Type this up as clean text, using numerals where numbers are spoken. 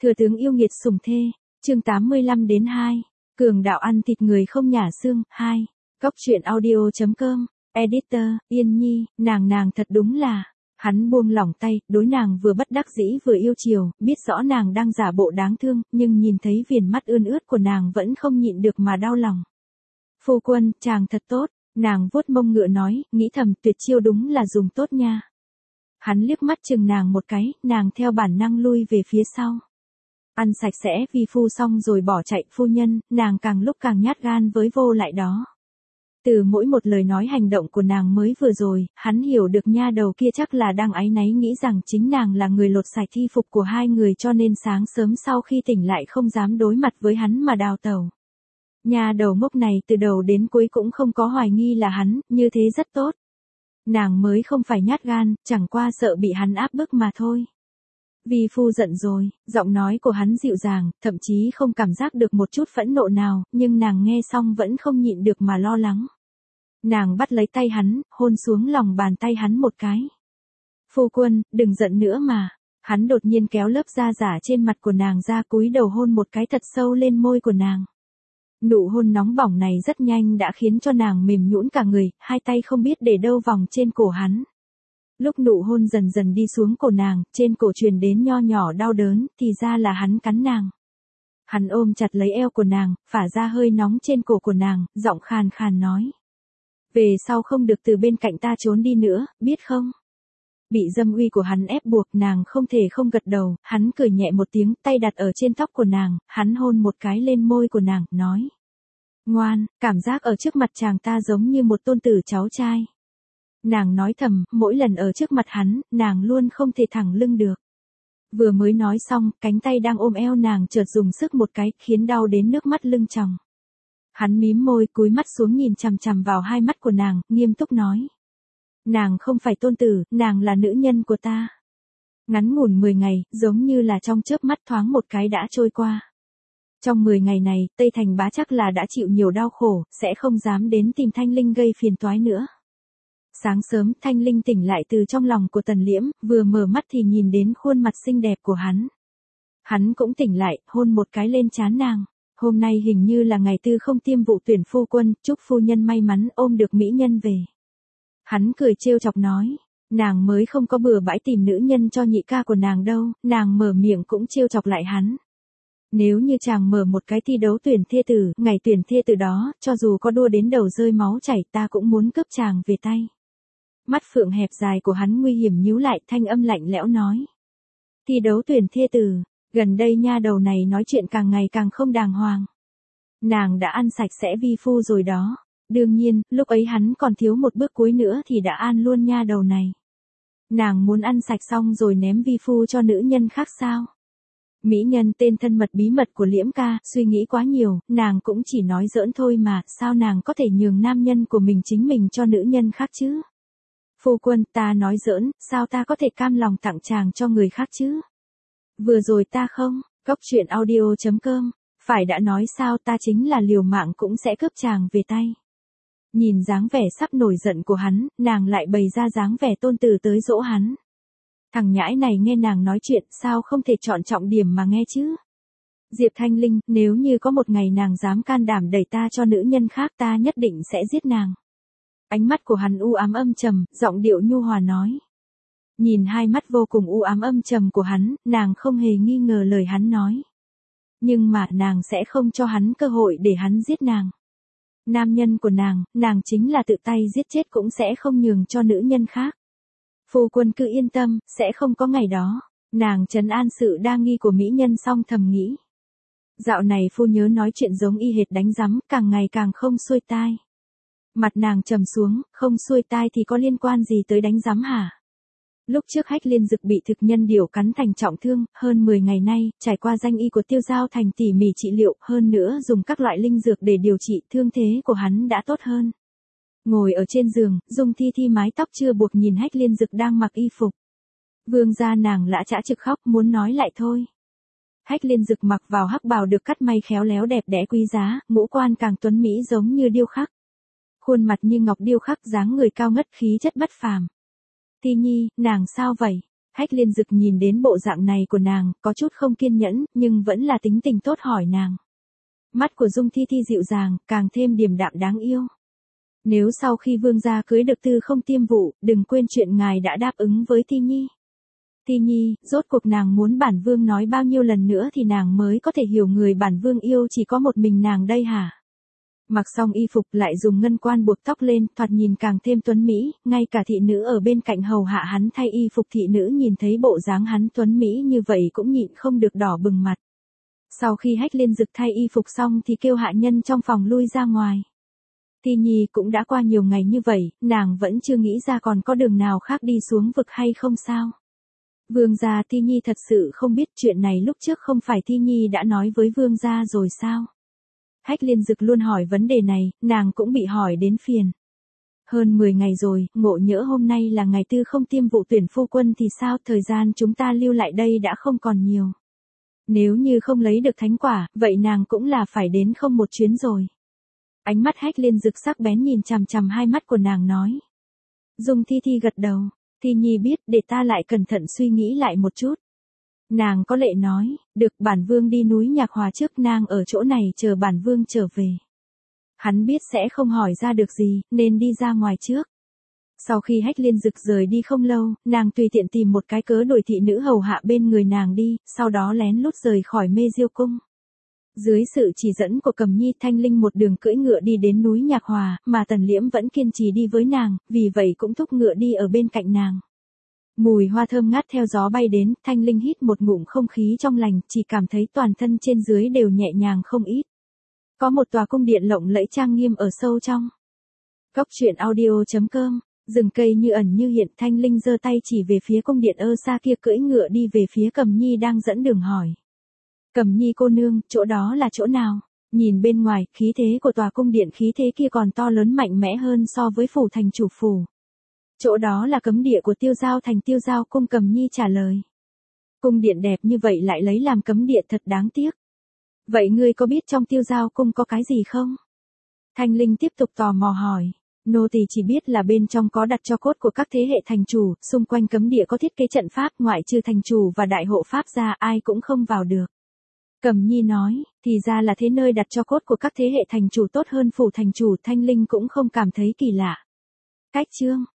Thừa tướng yêu nghiệt sủng thê, chương 85-2, cường đạo ăn thịt người không nhả xương, 2, Góc truyện audio.com, editor, Yên Nhi, nàng thật đúng là, hắn buông lỏng tay, đối nàng vừa bất đắc dĩ vừa yêu chiều, biết rõ nàng đang giả bộ đáng thương, nhưng nhìn thấy viền mắt ươn ướt của nàng vẫn không nhịn được mà đau lòng. Phu quân, chàng thật tốt, nàng vuốt mông ngựa nói, nghĩ thầm tuyệt chiêu đúng là dùng tốt nha. Hắn liếc mắt chừng nàng một cái, nàng theo bản năng lui về phía sau. Ăn sạch sẽ vi phu xong rồi bỏ chạy phu nhân, nàng càng lúc càng nhát gan với vô lại đó. Từ mỗi một lời nói hành động của nàng mới vừa rồi, hắn hiểu được nha đầu kia chắc là đang áy náy nghĩ rằng chính nàng là người lột sạch y phục của hai người cho nên sáng sớm sau khi tỉnh lại không dám đối mặt với hắn mà đào tẩu. Nha đầu ngốc này từ đầu đến cuối cũng không có hoài nghi là hắn, như thế rất tốt. Nàng mới không phải nhát gan, chẳng qua sợ bị hắn áp bức mà thôi. Vi phu giận rồi, giọng nói của hắn dịu dàng, thậm chí không cảm giác được một chút phẫn nộ nào, nhưng nàng nghe xong vẫn không nhịn được mà lo lắng. Nàng bắt lấy tay hắn, hôn xuống lòng bàn tay hắn một cái. Phu quân, đừng giận nữa mà. Hắn đột nhiên kéo lớp da giả trên mặt của nàng ra cúi đầu hôn một cái thật sâu lên môi của nàng. Nụ hôn nóng bỏng này rất nhanh đã khiến cho nàng mềm nhũn cả người, hai tay không biết để đâu vòng trên cổ hắn. Lúc nụ hôn dần dần đi xuống cổ nàng, trên cổ truyền đến nho nhỏ đau đớn, thì ra là hắn cắn nàng. Hắn ôm chặt lấy eo của nàng, phả ra hơi nóng trên cổ của nàng, giọng khàn khàn nói. Về sau không được từ bên cạnh ta trốn đi nữa, biết không? Bị dâm uy của hắn ép buộc nàng không thể không gật đầu, hắn cười nhẹ một tiếng, tay đặt ở trên tóc của nàng, hắn hôn một cái lên môi của nàng, nói. Ngoan, cảm giác ở trước mặt chàng ta giống như một tôn tử cháu trai. Nàng nói thầm, mỗi lần ở trước mặt hắn, nàng luôn không thể thẳng lưng được. Vừa mới nói xong, cánh tay đang ôm eo nàng chợt dùng sức một cái, khiến đau đến nước mắt lưng tròng. Hắn mím môi cúi mắt xuống nhìn chằm chằm vào hai mắt của nàng, nghiêm túc nói. Nàng không phải tôn tử, nàng là nữ nhân của ta. Ngắn ngủn 10 ngày, giống như là trong chớp mắt thoáng một cái đã trôi qua. Trong 10 ngày này, Tây Thành bá chắc là đã chịu nhiều đau khổ, sẽ không dám đến tìm Thanh Linh gây phiền toái nữa. Sáng sớm, Thanh Linh tỉnh lại từ trong lòng của Tần Liễm, vừa mở mắt thì nhìn đến khuôn mặt xinh đẹp của hắn. Hắn cũng tỉnh lại, hôn một cái lên trán nàng. Hôm nay hình như là ngày tư không tiêm vụ tuyển phu quân, chúc phu nhân may mắn ôm được mỹ nhân về. Hắn cười trêu chọc nói, nàng mới không có bừa bãi tìm nữ nhân cho nhị ca của nàng đâu, nàng mở miệng cũng trêu chọc lại hắn. Nếu như chàng mở một cái thi đấu tuyển thê tử, ngày tuyển thê tử đó, cho dù có đua đến đầu rơi máu chảy ta cũng muốn cướp chàng về tay. Mắt phượng hẹp dài của hắn nguy hiểm nhíu lại, thanh âm lạnh lẽo nói. Thi đấu tuyển thê tử, gần đây nha đầu này nói chuyện càng ngày càng không đàng hoàng. Nàng đã ăn sạch sẽ vi phu rồi đó. Đương nhiên, lúc ấy hắn còn thiếu một bước cuối nữa thì đã an luôn nha đầu này. Nàng muốn ăn sạch xong rồi ném vi phu cho nữ nhân khác sao? Mỹ nhân tên thân mật bí mật của Liễm ca, suy nghĩ quá nhiều, nàng cũng chỉ nói giỡn thôi mà, sao nàng có thể nhường nam nhân của mình chính mình cho nữ nhân khác chứ? Phu quân, ta nói giỡn, sao ta có thể cam lòng tặng chàng cho người khác chứ? Vừa rồi ta không, Góc truyện audio.com, phải đã nói sao ta chính là liều mạng cũng sẽ cướp chàng về tay. Nhìn dáng vẻ sắp nổi giận của hắn, nàng lại bày ra dáng vẻ tôn tử tới dỗ hắn. Thằng nhãi này nghe nàng nói chuyện sao không thể chọn trọng điểm mà nghe chứ? Diệp Thanh Linh, nếu như có một ngày nàng dám can đảm đẩy ta cho nữ nhân khác ta nhất định sẽ giết nàng. Ánh mắt của hắn u ám âm trầm, giọng điệu nhu hòa nói. Nhìn hai mắt vô cùng u ám âm trầm của hắn, nàng không hề nghi ngờ lời hắn nói. Nhưng mà nàng sẽ không cho hắn cơ hội để hắn giết nàng. Nam nhân của nàng chính là tự tay giết chết cũng sẽ không nhường cho nữ nhân khác. Phu quân cứ yên tâm, sẽ không có ngày đó. Nàng trấn an sự đa nghi của mỹ nhân xong thầm nghĩ. Dạo này phu nhớ nói chuyện giống y hệt đánh rắm, càng ngày càng không xuôi tai. Mặt nàng trầm xuống, không xuôi tai thì có liên quan gì tới đánh rắm hả? Lúc trước Hách Liên Dực bị thực nhân điểu cắn thành trọng thương, hơn 10 ngày nay, trải qua danh y của Tiêu Giao Thành tỉ mỉ trị liệu, hơn nữa dùng các loại linh dược để điều trị, thương thế của hắn đã tốt hơn. Ngồi ở trên giường, Dung Thi Thi mái tóc chưa buộc nhìn Hách Liên Dực đang mặc y phục. Vương gia nàng lã chã trực khóc, muốn nói lại thôi. Hách Liên Dực mặc vào hắc bào được cắt may khéo léo đẹp đẽ quý giá, ngũ quan càng tuấn mỹ giống như điêu khắc. Khuôn mặt như ngọc điêu khắc, dáng người cao ngất khí chất bất phàm. Thi Nhi, nàng sao vậy? Hách Liên Dực nhìn đến bộ dạng này của nàng, có chút không kiên nhẫn, nhưng vẫn là tính tình tốt hỏi nàng. Mắt của Dung Thi Thi dịu dàng, càng thêm điềm đạm đáng yêu. Nếu sau khi vương gia cưới được Tư Không Tiêm Vụ, đừng quên chuyện ngài đã đáp ứng với Thi Nhi. Thi Nhi, rốt cuộc nàng muốn bản vương nói bao nhiêu lần nữa thì nàng mới có thể hiểu người bản vương yêu chỉ có một mình nàng đây hả? Mặc xong y phục lại dùng ngân quan buộc tóc lên, thoạt nhìn càng thêm tuấn mỹ, ngay cả thị nữ ở bên cạnh hầu hạ hắn thay y phục thị nữ nhìn thấy bộ dáng hắn tuấn mỹ như vậy cũng nhịn không được đỏ bừng mặt. Sau khi Hách Liên Dực thay y phục xong thì kêu hạ nhân trong phòng lui ra ngoài. Thi Nhi cũng đã qua nhiều ngày như vậy, nàng vẫn chưa nghĩ ra còn có đường nào khác đi xuống vực hay không sao? Vương gia, Thi Nhi thật sự không biết chuyện này lúc trước không phải Thi Nhi đã nói với vương gia rồi sao? Hách Liên Dực luôn hỏi vấn đề này, nàng cũng bị hỏi đến phiền. Hơn 10 ngày rồi, ngộ nhỡ hôm nay là ngày Tư Không Tiêm Vụ tuyển phu quân thì sao, thời gian chúng ta lưu lại đây đã không còn nhiều. Nếu như không lấy được thánh quả, vậy nàng cũng là phải đến không một chuyến rồi. Ánh mắt Hách Liên Dực sắc bén nhìn chằm chằm hai mắt của nàng nói. Dung Thi Thi gật đầu, Thi Nhi biết, để ta lại cẩn thận suy nghĩ lại một chút. Nàng có lệ nói, được, bản vương đi núi Nhạc Hòa trước, nàng ở chỗ này chờ bản vương trở về. Hắn biết sẽ không hỏi ra được gì, nên đi ra ngoài trước. Sau khi Hách Liên Dực rời đi không lâu, nàng tùy tiện tìm một cái cớ đuổi thị nữ hầu hạ bên người nàng đi, sau đó lén lút rời khỏi Mê Diêu Cung. Dưới sự chỉ dẫn của Cầm Nhi, Thanh Linh một đường cưỡi ngựa đi đến núi Nhạc Hòa, mà Tần Liễm vẫn kiên trì đi với nàng, vì vậy cũng thúc ngựa đi ở bên cạnh nàng. Mùi hoa thơm ngát theo gió bay đến, Thanh Linh hít một ngụm không khí trong lành, chỉ cảm thấy toàn thân trên dưới đều nhẹ nhàng không ít. Có một tòa cung điện lộng lẫy trang nghiêm ở sâu trong. Góc truyện audio.com, rừng cây như ẩn như hiện, Thanh Linh giơ tay chỉ về phía cung điện xa kia, cưỡi ngựa đi về phía Cầm Nhi đang dẫn đường hỏi. Cầm Nhi cô nương, chỗ đó là chỗ nào? Nhìn bên ngoài, khí thế của tòa cung điện khí thế kia còn to lớn mạnh mẽ hơn so với phủ thành chủ phủ. Chỗ đó là cấm địa của Tiêu Giao thành, Tiêu Giao cung, Cầm Nhi trả lời. Cung điện đẹp như vậy lại lấy làm cấm địa, thật đáng tiếc. Vậy ngươi có biết trong Tiêu Giao cung có cái gì không? Thanh Linh tiếp tục tò mò hỏi. Nô tỳ chỉ biết là bên trong có đặt tro cốt của các thế hệ thành chủ, xung quanh cấm địa có thiết kế trận pháp, ngoại trừ thành chủ và đại hộ pháp ra ai cũng không vào được. Cầm Nhi nói, thì ra là thế, nơi đặt tro cốt của các thế hệ thành chủ tốt hơn phủ thành chủ, Thanh Linh cũng không cảm thấy kỳ lạ. Cách chương